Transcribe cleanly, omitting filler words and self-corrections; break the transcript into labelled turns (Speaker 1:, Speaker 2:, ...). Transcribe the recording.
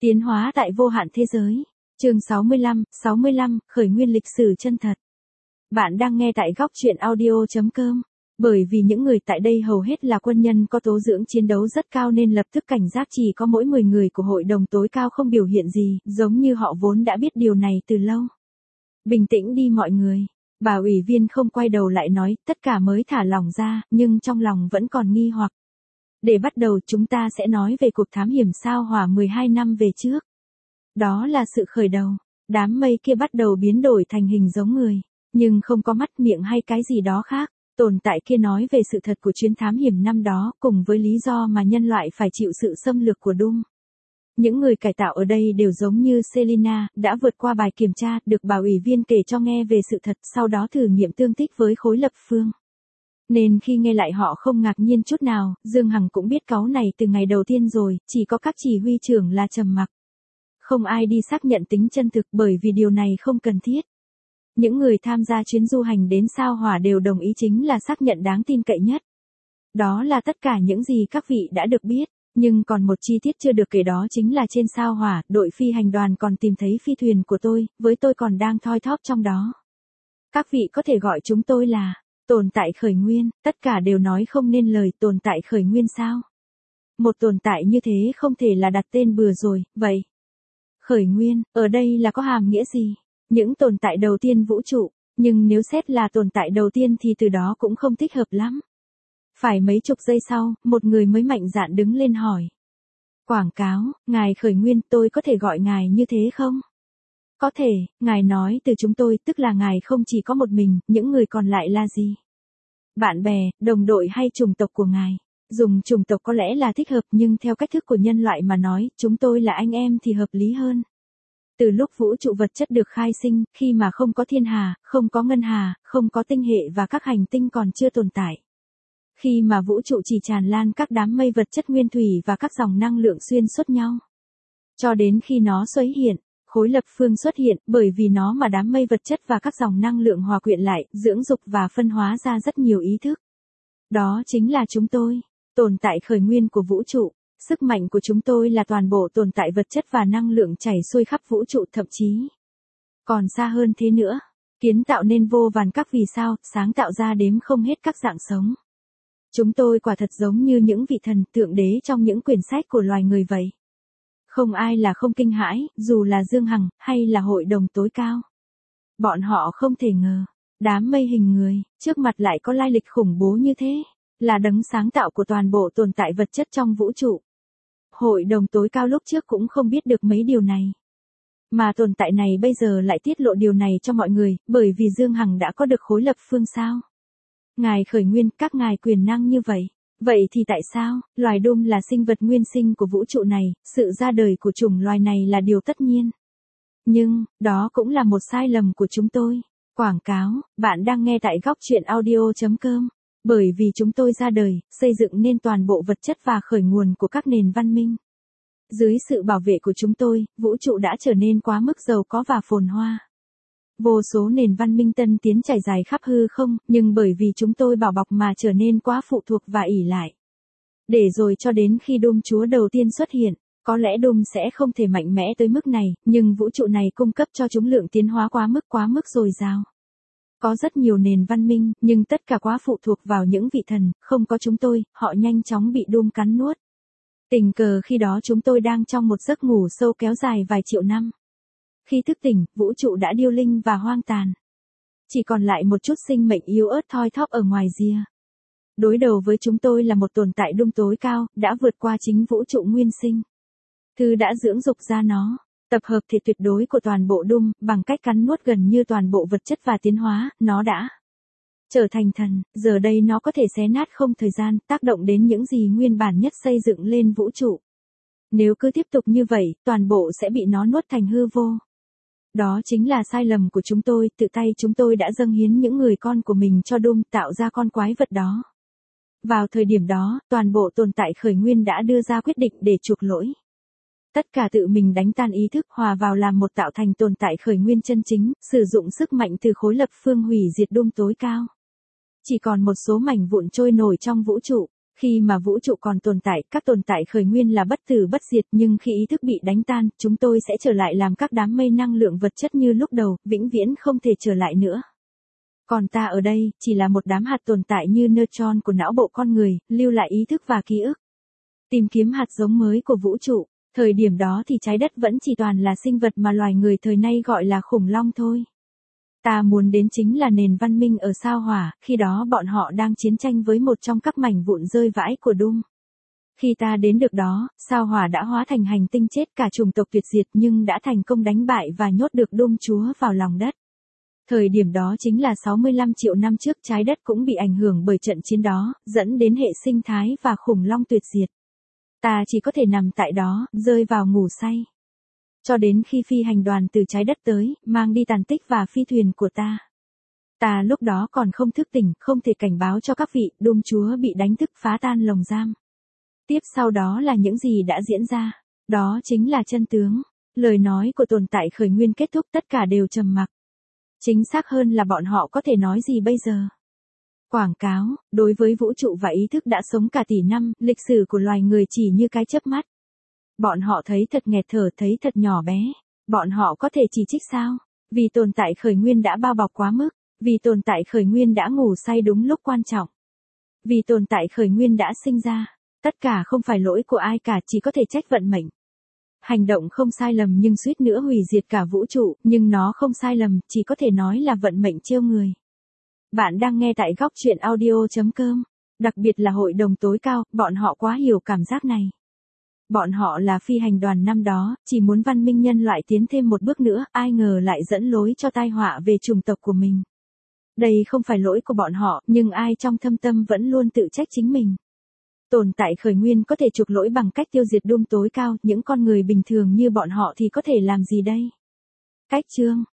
Speaker 1: Tiến hóa tại vô hạn thế giới. Chương 65, khởi nguyên lịch sử chân thật. Bạn đang nghe tại góc truyện audio.com. Bởi vì những người tại đây hầu hết là quân nhân có tố dưỡng chiến đấu rất cao nên lập tức cảnh giác, chỉ có mỗi 10 người của hội đồng tối cao không biểu hiện gì, giống như họ vốn đã biết điều này từ lâu. Bình tĩnh đi mọi người. Bà ủy viên không quay đầu lại nói, tất cả mới thả lỏng ra, nhưng trong lòng vẫn còn nghi hoặc. Để bắt đầu chúng ta sẽ nói về cuộc thám hiểm sao Hỏa 12 năm về trước. Đó là sự khởi đầu. Đám mây kia bắt đầu biến đổi thành hình giống người, nhưng không có mắt, miệng hay cái gì đó khác. Tồn tại kia nói về sự thật của chuyến thám hiểm năm đó cùng với lý do mà nhân loại phải chịu sự xâm lược của Doom. Những người cải tạo ở đây đều giống như Selina, đã vượt qua bài kiểm tra, được bà ủy viên kể cho nghe về sự thật, sau đó thử nghiệm tương thích với khối lập phương. Nên khi nghe lại họ không ngạc nhiên chút nào, Dương Hằng cũng biết cáu này từ ngày đầu tiên rồi, chỉ có các chỉ huy trưởng là trầm mặc. Không ai đi xác nhận tính chân thực bởi vì điều này không cần thiết. Những người tham gia chuyến du hành đến sao Hỏa đều đồng ý chính là xác nhận đáng tin cậy nhất. Đó là tất cả những gì các vị đã được biết, nhưng còn một chi tiết chưa được kể, đó chính là trên sao Hỏa, đội phi hành đoàn còn tìm thấy phi thuyền của tôi, với tôi còn đang thoi thóp trong đó. Các vị có thể gọi chúng tôi là tồn tại khởi nguyên, tất cả đều nói không nên lời. Tồn tại khởi nguyên sao? Một tồn tại như thế không thể là đặt tên bừa rồi, vậy. Khởi nguyên, ở đây là có hàm nghĩa gì? Những tồn tại đầu tiên vũ trụ, nhưng nếu xét là tồn tại đầu tiên thì từ đó cũng không thích hợp lắm. Phải mấy chục giây sau, một người mới mạnh dạn đứng lên hỏi. Quảng cáo, ngài khởi nguyên, tôi có thể gọi ngài như thế không? Có thể, ngài nói từ chúng tôi, tức là ngài không chỉ có một mình, những người còn lại là gì? Bạn bè, đồng đội hay chủng tộc của ngài? Dùng chủng tộc có lẽ là thích hợp, nhưng theo cách thức của nhân loại mà nói, chúng tôi là anh em thì hợp lý hơn. Từ lúc vũ trụ vật chất được khai sinh, khi mà không có thiên hà, không có ngân hà, không có tinh hệ và các hành tinh còn chưa tồn tại. Khi mà vũ trụ chỉ tràn lan các đám mây vật chất nguyên thủy và các dòng năng lượng xuyên suốt nhau. Cho đến khi nó xuất hiện, khối lập phương xuất hiện, bởi vì nó mà đám mây vật chất và các dòng năng lượng hòa quyện lại, dưỡng dục và phân hóa ra rất nhiều ý thức. Đó chính là chúng tôi, tồn tại khởi nguyên của vũ trụ. Sức mạnh của chúng tôi là toàn bộ tồn tại vật chất và năng lượng chảy xuôi khắp vũ trụ, thậm chí còn xa hơn thế nữa. Kiến tạo nên vô vàn các vì sao, sáng tạo ra đếm không hết các dạng sống. Chúng tôi quả thật giống như những vị thần tượng đế trong những quyển sách của loài người vậy. Không ai là không kinh hãi, dù là Dương Hằng, hay là hội đồng tối cao. Bọn họ không thể ngờ, đám mây hình người, trước mặt lại có lai lịch khủng bố như thế, là đấng sáng tạo của toàn bộ tồn tại vật chất trong vũ trụ. Hội đồng tối cao lúc trước cũng không biết được mấy điều này. Mà tồn tại này bây giờ lại tiết lộ điều này cho mọi người, bởi vì Dương Hằng đã có được khối lập phương sao. Ngài khởi nguyên, các ngài quyền năng như vậy. Vậy thì tại sao, loài Doom là sinh vật nguyên sinh của vũ trụ này, sự ra đời của chủng loài này là điều tất nhiên. Nhưng, đó cũng là một sai lầm của chúng tôi. Quảng cáo, bạn đang nghe tại góc truyện audio.com. Bởi vì chúng tôi ra đời, xây dựng nên toàn bộ vật chất và khởi nguồn của các nền văn minh. Dưới sự bảo vệ của chúng tôi, vũ trụ đã trở nên quá mức giàu có và phồn hoa. Vô số nền văn minh tân tiến trải dài khắp hư không, nhưng bởi vì chúng tôi bảo bọc mà trở nên quá phụ thuộc và ỷ lại. Để rồi cho đến khi Doom chúa đầu tiên xuất hiện, có lẽ Doom sẽ không thể mạnh mẽ tới mức này, nhưng vũ trụ này cung cấp cho chúng lượng tiến hóa quá mức dồi dào. Có rất nhiều nền văn minh, nhưng tất cả quá phụ thuộc vào những vị thần, không có chúng tôi, họ nhanh chóng bị Doom cắn nuốt. Tình cờ khi đó chúng tôi đang trong một giấc ngủ sâu kéo dài vài triệu năm. Khi thức tỉnh, vũ trụ đã điêu linh và hoang tàn. Chỉ còn lại một chút sinh mệnh yếu ớt thoi thóp ở ngoài rìa. Đối đầu với chúng tôi là một tồn tại Doom tối cao, đã vượt qua chính vũ trụ nguyên sinh. Thứ đã dưỡng dục ra nó. Tập hợp thể tuyệt đối của toàn bộ Doom, bằng cách cắn nuốt gần như toàn bộ vật chất và tiến hóa, nó đã trở thành thần, giờ đây nó có thể xé nát không thời gian, tác động đến những gì nguyên bản nhất xây dựng lên vũ trụ. Nếu cứ tiếp tục như vậy, toàn bộ sẽ bị nó nuốt thành hư vô. Đó chính là sai lầm của chúng tôi, tự tay chúng tôi đã dâng hiến những người con của mình cho Doom, tạo ra con quái vật đó. Vào thời điểm đó, toàn bộ tồn tại khởi nguyên đã đưa ra quyết định để chuộc lỗi. Tất cả tự mình đánh tan ý thức, hòa vào làm một, tạo thành tồn tại khởi nguyên chân chính, sử dụng sức mạnh từ khối lập phương hủy diệt Doom tối cao. Chỉ còn một số mảnh vụn trôi nổi trong vũ trụ, Khi mà vũ trụ còn tồn tại, các tồn tại khởi nguyên là bất tử bất diệt, nhưng khi ý thức bị đánh tan, chúng tôi sẽ trở lại làm các đám mây năng lượng vật chất như lúc đầu, vĩnh viễn không thể trở lại nữa. Còn ta ở đây, chỉ là một đám hạt tồn tại như neutron của não bộ con người, lưu lại ý thức và ký ức. Tìm kiếm hạt giống mới của vũ trụ. Thời điểm đó thì trái đất vẫn chỉ toàn là sinh vật mà loài người thời nay gọi là khủng long thôi. Ta muốn đến chính là nền văn minh ở sao Hỏa, khi đó bọn họ đang chiến tranh với một trong các mảnh vụn rơi vãi của Doom. Khi ta đến được đó, sao Hỏa đã hóa thành hành tinh chết, cả chủng tộc tuyệt diệt, nhưng đã thành công đánh bại và nhốt được Doom Chúa vào lòng đất. Thời điểm đó chính là 65 triệu năm trước, trái đất cũng bị ảnh hưởng bởi trận chiến đó, dẫn đến hệ sinh thái và khủng long tuyệt diệt. Ta chỉ có thể nằm tại đó, rơi vào ngủ say. Cho đến khi phi hành đoàn từ trái đất tới, mang đi tàn tích và phi thuyền của ta. Ta lúc đó còn không thức tỉnh, không thể cảnh báo cho các vị, Doom Chúa bị đánh thức phá tan lồng giam. Tiếp sau đó là những gì đã diễn ra. Đó chính là chân tướng. Lời nói của tồn tại khởi nguyên kết thúc, tất cả đều trầm mặc. Chính xác hơn là bọn họ có thể nói gì bây giờ? Quảng cáo, đối với vũ trụ và ý thức đã sống cả tỷ năm, lịch sử của loài người chỉ như cái chớp mắt. Bọn họ thấy thật nghẹt thở, thấy thật nhỏ bé. Bọn họ có thể chỉ trích sao? Vì tồn tại khởi nguyên đã bao bọc quá mức. Vì tồn tại khởi nguyên đã ngủ say đúng lúc quan trọng. Vì tồn tại khởi nguyên đã sinh ra. Tất cả không phải lỗi của ai cả, chỉ có thể trách vận mệnh. Hành động không sai lầm nhưng suýt nữa hủy diệt cả vũ trụ, nhưng nó không sai lầm, chỉ có thể nói là vận mệnh trêu người. Bạn đang nghe tại góc chuyện audio.com. Đặc biệt là hội đồng tối cao, bọn họ quá hiểu cảm giác này. Bọn họ là phi hành đoàn năm đó, chỉ muốn văn minh nhân loại tiến thêm một bước nữa, ai ngờ lại dẫn lối cho tai họa về chủng tộc của mình. Đây không phải lỗi của bọn họ, nhưng ai trong thâm tâm vẫn luôn tự trách chính mình. Tồn tại khởi nguyên có thể chuộc lỗi bằng cách tiêu diệt Doom tối cao, những con người bình thường như bọn họ thì có thể làm gì đây? Cách chương